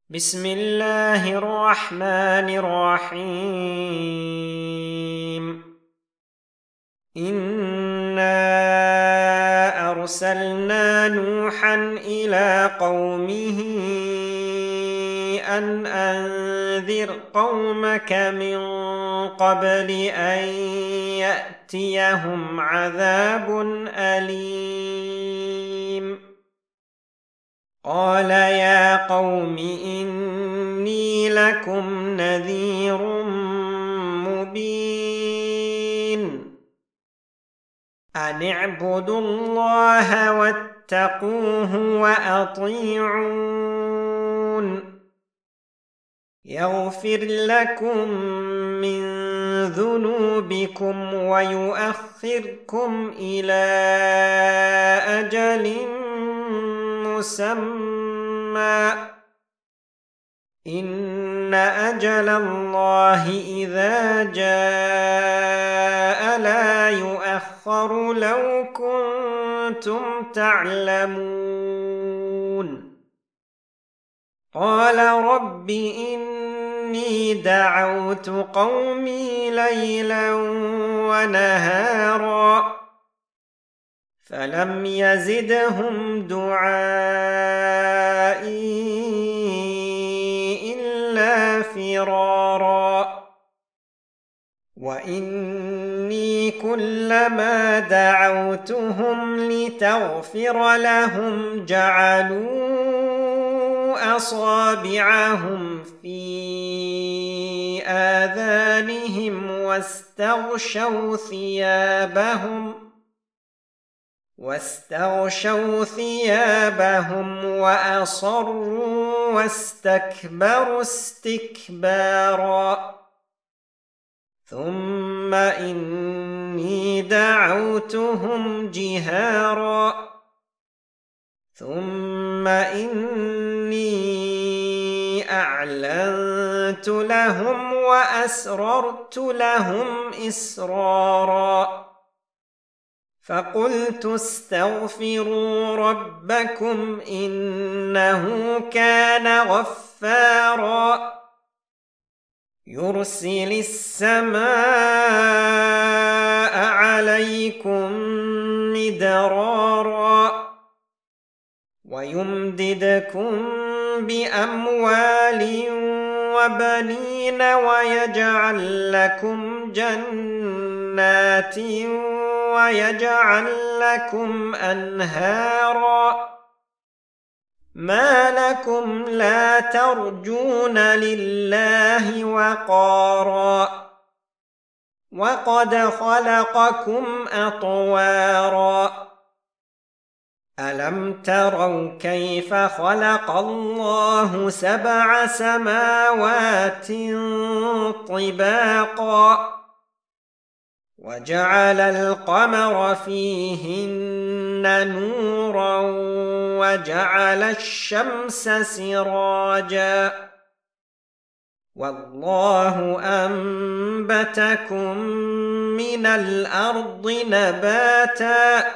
بسم الله الرحمن الرحيم. إنا أرسلنا نوحا إلى قومه أن أنذر قومك من قبل أن يأتيهم عذاب أليم. قال يا قوم إني لكم نذير مبين أن اعبدوا الله واتقوه وأطيعون يغفر لكم من ذنوبكم ويؤخركم إلى أجل مسمى إن أجل الله إذا جاء لا يؤخر لو كنتم تعلمون. قال رب إني دعوت قومي ليلا ونهارا فلم يزدهم دعائي إلا فرارا وإني كلما دعوتهم لتغفر لهم جعلوا أصابعهم في آذانهم واستغشوا ثيابهم وأصروا واستكبروا استكبارا ثم إني دعوتهم جهارا ثم إني أعلنت لهم وأسررت لهم إسرارا فقلت استغفروا ربكم إنه كان غفارا يرسل السماء عليكم مدرارا ويمددكم بأموال وبنين ويجعل لكم جنات ويجعل لكم أنهارا ما لكم لا ترجون لله وقارا وقد خلقكم أطوارا ألم تروا كيف خلق الله 7 سماوات طباقا وجعل القمر فيهن نورا وجعل الشمس سراجا والله أنبتكم من الأرض نباتا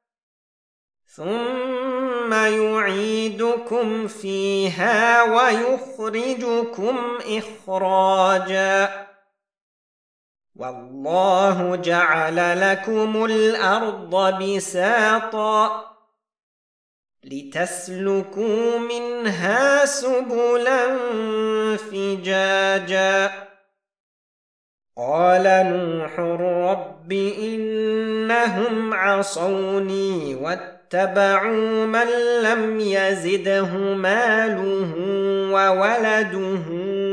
ثم يعيدكم فيها ويخرجكم إخراجا والله جعل لكم الأرض بساطا لتسلكوا منها سبلا فجاجا قال نوح رب إنهم عصوني واتبعوا من لم يزده ماله وولده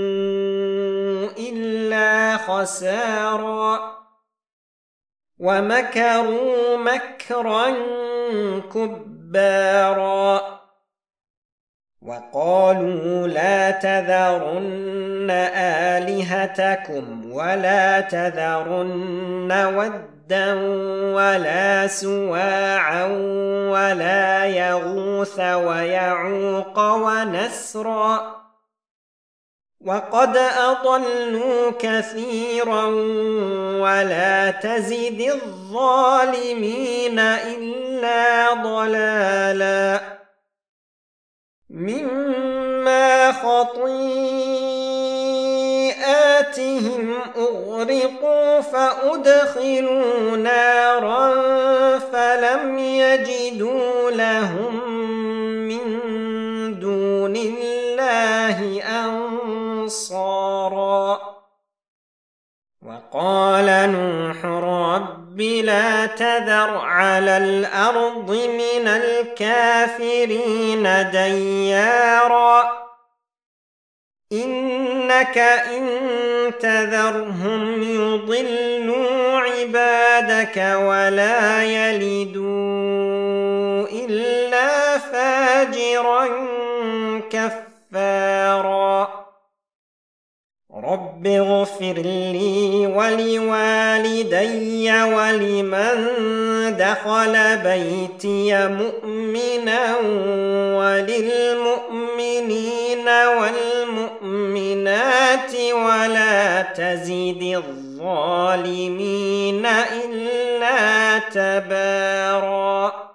إلا خسارا ومكروا مكرا كبارا وقالوا لا تذرن آلهتكم ولا تذرن ودا ولا سواعا ولا يغوث ويعوق ونسرا وقد أضلوا كثيرا ولا تزد الظالمين إلا ضلالا مما خطيئاتهم أغرقوا فأدخلوا نارا فلم يجدوا لهم من دون الله أنصارا وقال نوح رب لا تذر على الأرض من الكافرين ديارا إنك إن تذرهم يضلوا عبادك ولا يلدوا إلا فاجرا كفارا رب اغفر لي ولوالدي ولمن دخل بيتي مؤمنا وللمؤمنين والمؤمنات ولا تزد الظالمين إلا تباراً